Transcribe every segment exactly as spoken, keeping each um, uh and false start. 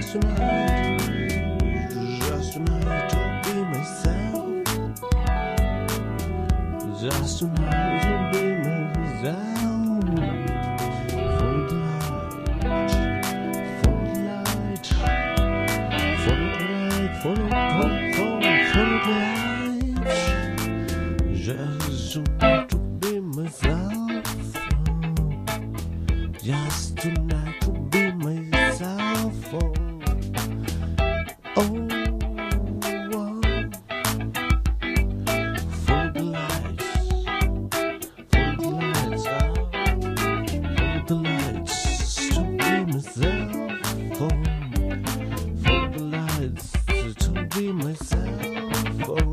Just tonight, just tonight to be myself. Just tonight to be myself. Follow the light, follow the light, follow the light, follow, follow, follow, follow the light. Just tonight to be myself. Just tonight to be myself. Oh, oh, oh. Follow the lights, follow the lights, oh. Follow the lights to be myself. Oh, follow the lights to be myself. Oh.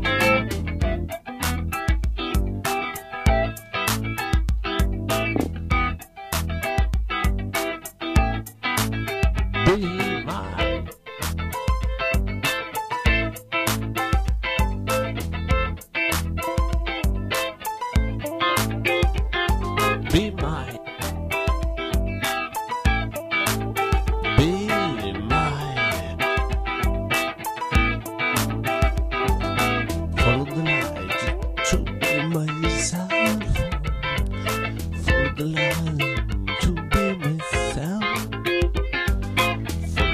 Be mine. Be mine. Be mine. Follow the light to be myself. Follow the light to be myself.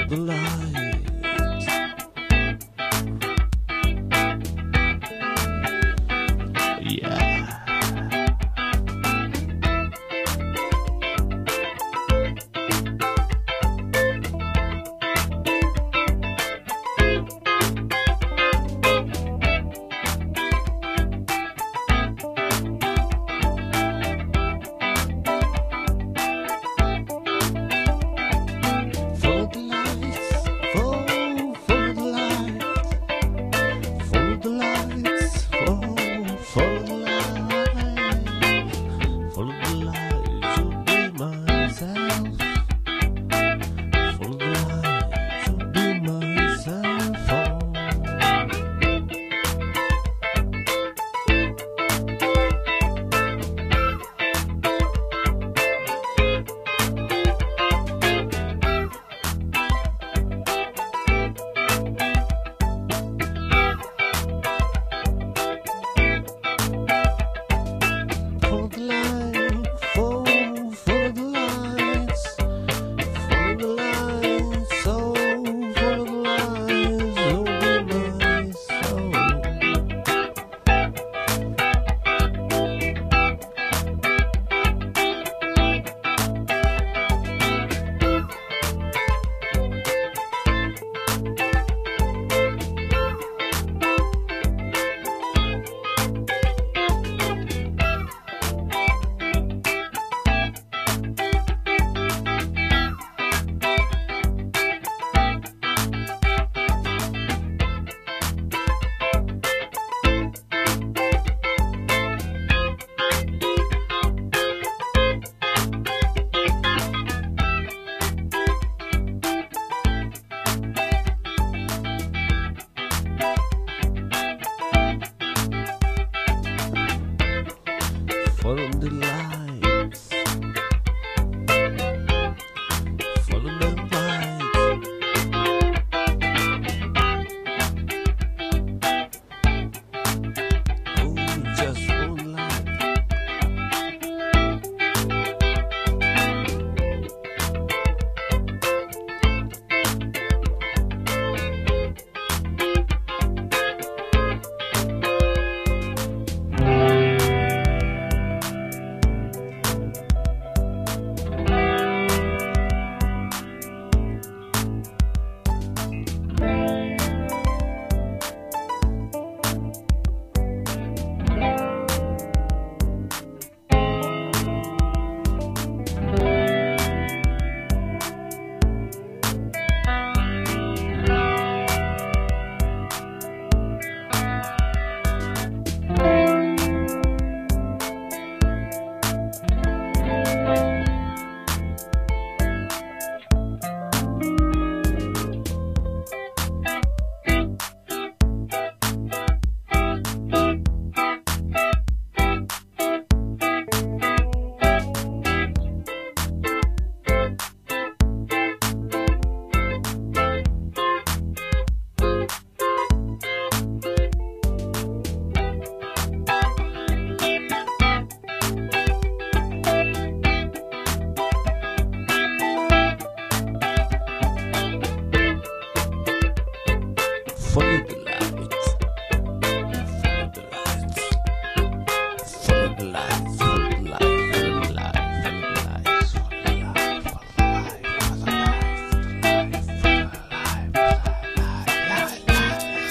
Follow the light. Follow the light. Follow the light. Follow the light. Follow the light. Follow the light. Follow the light. Follow the light. Follow the light. Follow the light. Follow the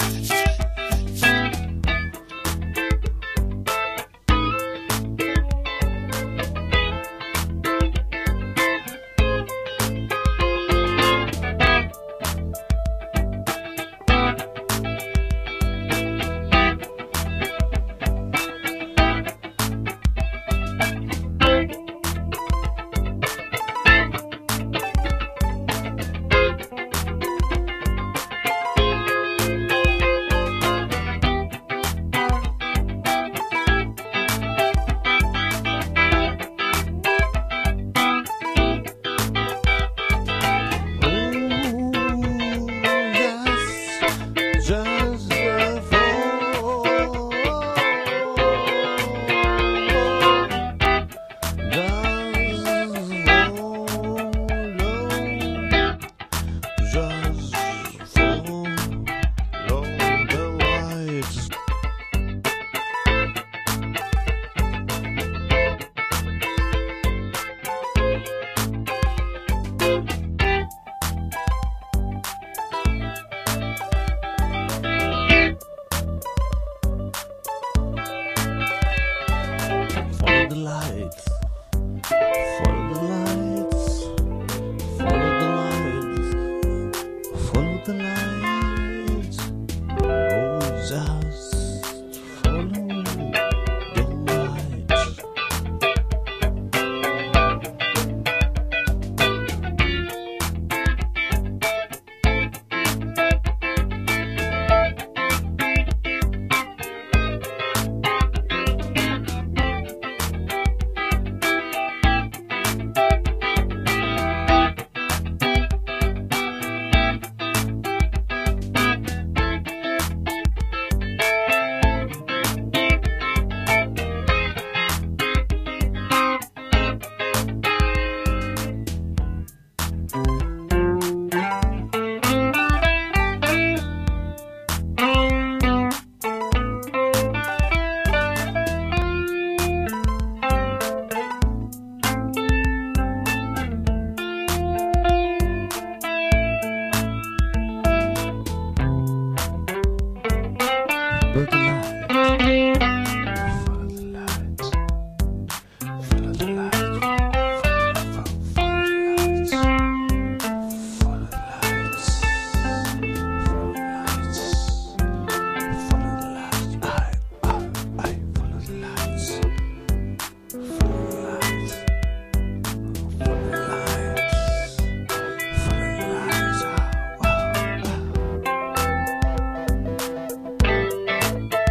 lights. Follow the lights. Follow the lights. Follow the lights. Oh, just follow the lights. Follow the light. Follow the light. Follow the lights. Follow the lights. Follow the lights. I, I, I follow the lights. Follow the lights. Follow the lights. Follow the lights. Wow.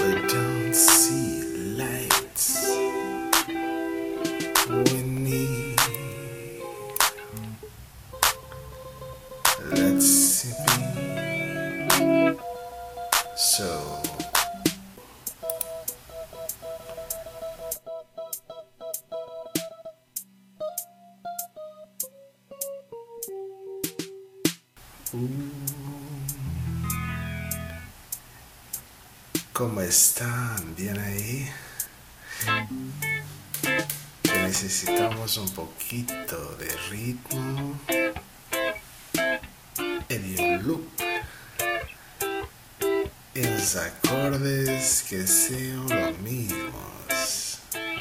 We don't see lights. We need. Let's see. So. ¿Cómo están? ¿Bien ahí? Que necesitamos un poquito de ritmo en el loop, en los acordes que sean los mismos.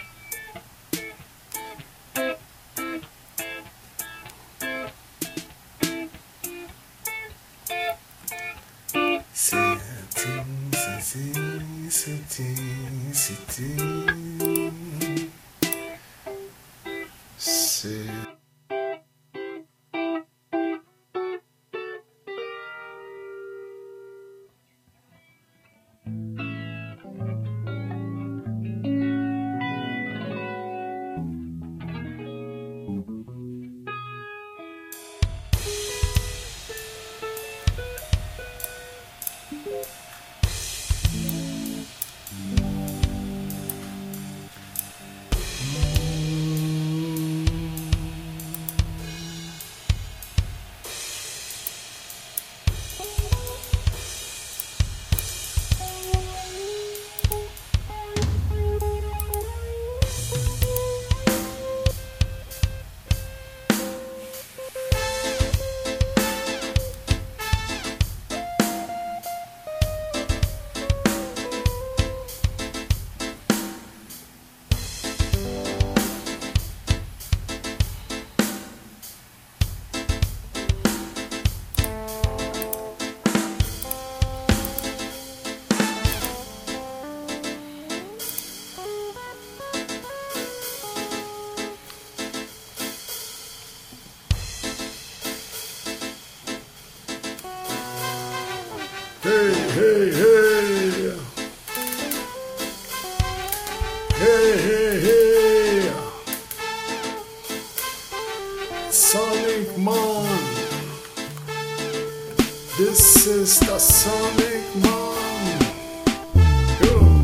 Sí. Hey, hey, hey. Hey, hey, hey. Sonic Man. This is the Sonic Man. Go.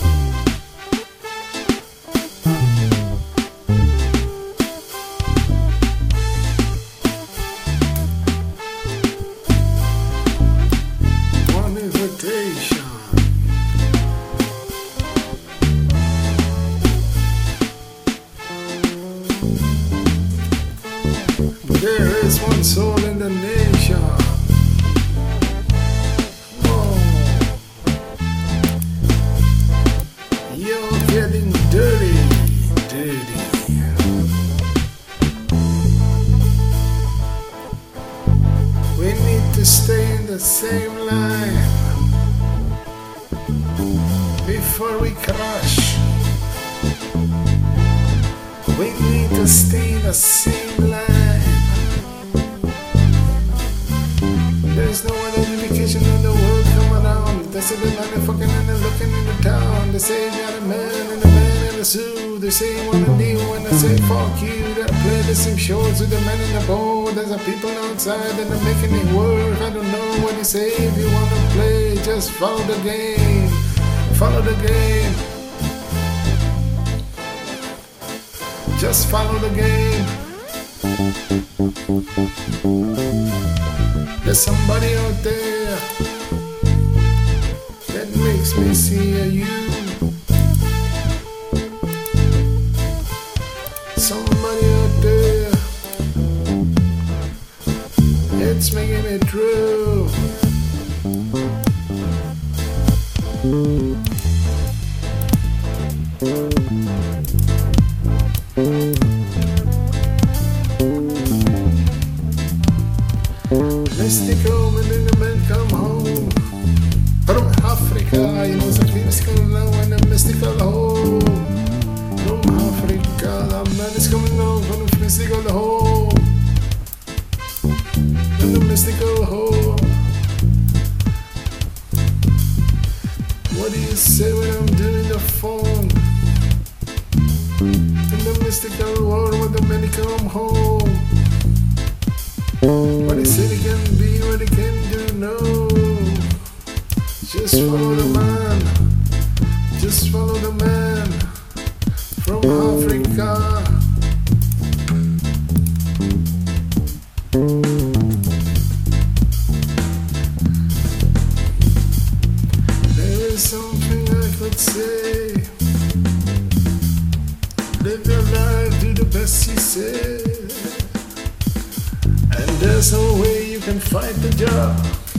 There is one soul in the nation. Oh. You're getting dirty, dirty. We need to stay in the same line before we crash. We need to stay in the same line. There's no other indication in the world come around. They say they're motherfucking and they're looking in the town. They say you got a man and a man in a suit. They say you want to deal when I say fuck you. That play the same shows with the man in the boat. There's a people outside and they're making it work. I don't know what you say. If you want to play, just follow the game. Follow the game. Just follow the game. There's somebody out there that makes me see you. Somebody out there that's making it true. Mystical, when the men come home from Africa, you know, it's a mystical now and a mystical home. From Africa, the man is coming home from the mystical home. From the mystical home. What do you say when I'm doing the phone? In the mystical world where the many come home. What he said he can be, what he can do, no. Just follow the man. Just follow the man from Africa. There is something I could say. Live your life, do the best you say. And there's no way you can fight the job.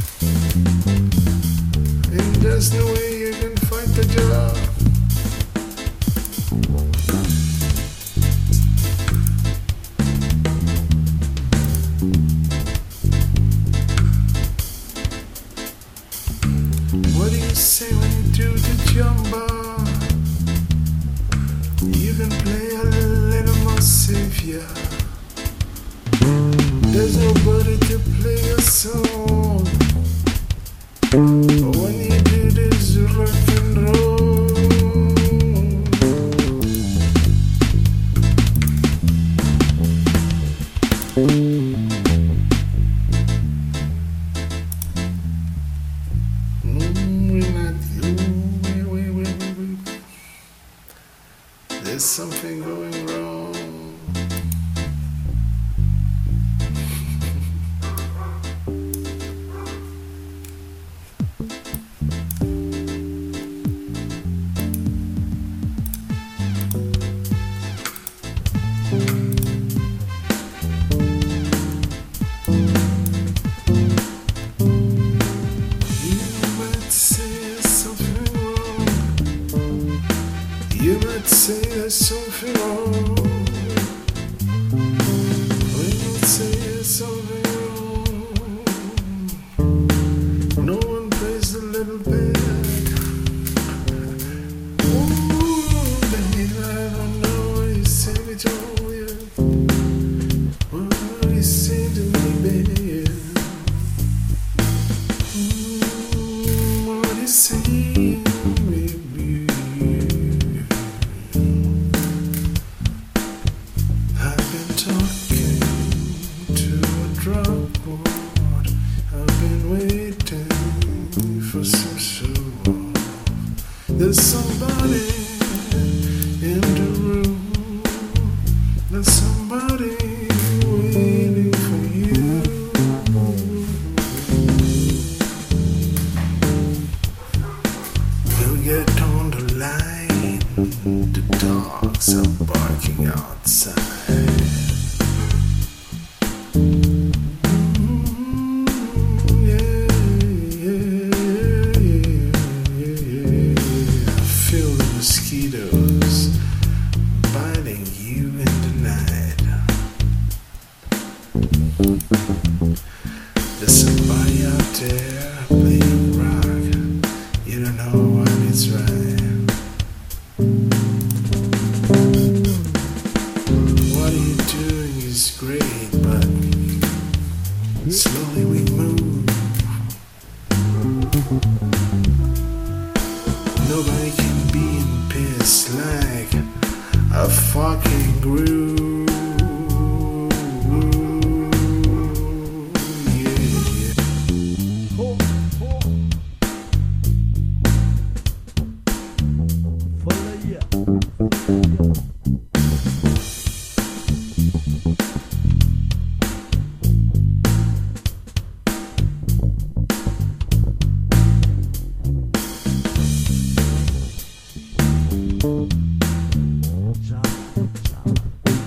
And there's no way you can fight the job. What do you say when you do the jumba? You can play a little more savior. There's nobody to play a song. When you do this rock and roll. There's something going wrong. You might say there's something wrong. We might say there's something wrong. No one plays the little bit. Ooh, baby, I don't know what you say me to you. What you say to me, baby. Ooh, what you say, baby. There's somebody in the room. There's somebody waiting for you. We'll get on the line. The dogs are barking outside. Mosquitoes biting you in the night. There's somebody out there playing rock. You don't know what it's right. What you're doing is great, but slowly we move. Nobody can be in peace like a fucking groove. Yeah. Ho, ho. Follow ya. Follow ya. Ciao, ciao.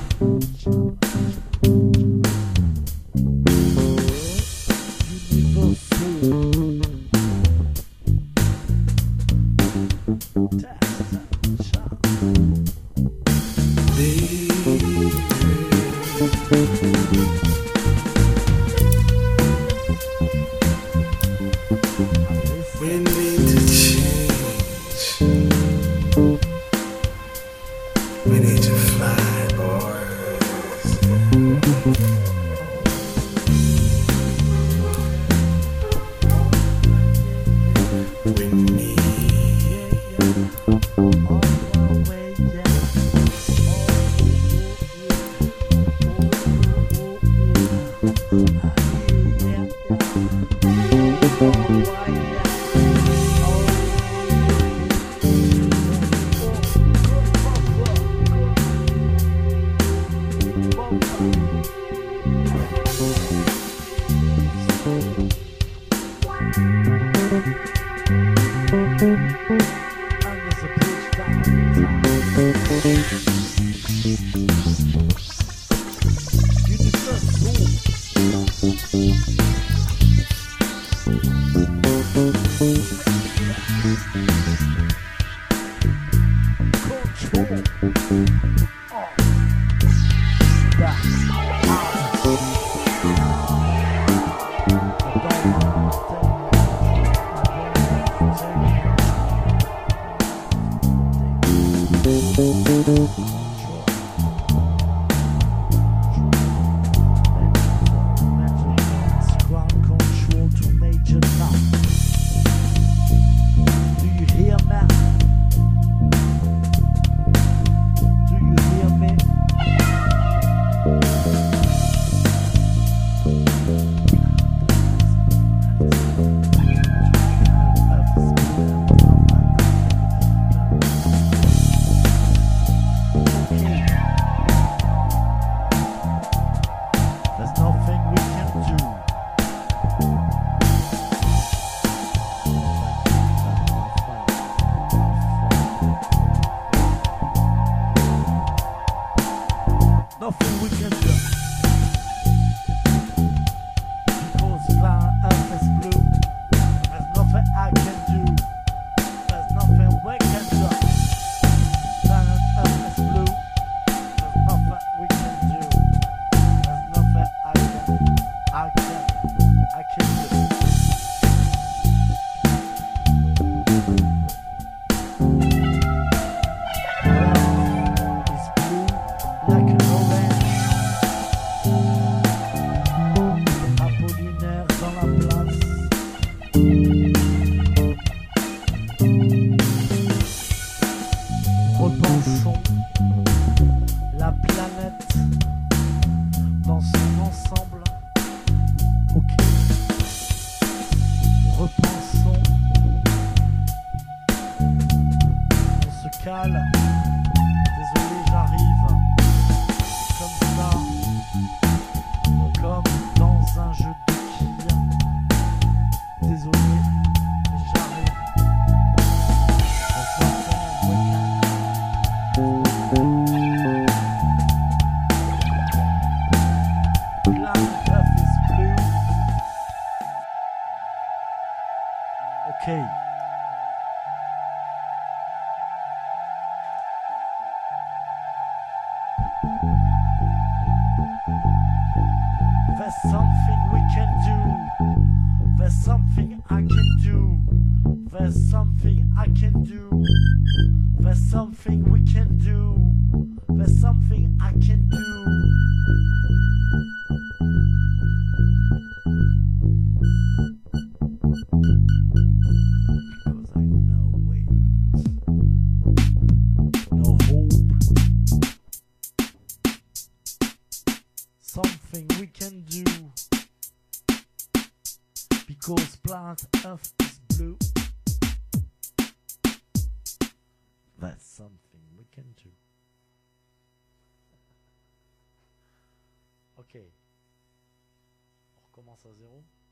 Nothing we can do. Because planet Earth is blue. There's nothing I can do. There's nothing we can do. Planet Earth is blue. There's nothing we can do. There's nothing I can, I can, I can do. Earth is blue like an orange. Apollinaire dans la place. Repensons la planète dans son ensemble. Ok. Repensons. On se cale. Désolé, j'arrive. Comme ça. Comme dans un jeu de quilles. Désolé, mais j'arrive. There's nothing we can do. Planet Earth is blue. Okay. There's something we can do. There's something I can do. There's something I can do. There's something we can do. There's something I can do. Because I know wait. No hope. Something we can do. Because planet Earth is blue. That's something we can do. Ok. On recommence à zéro.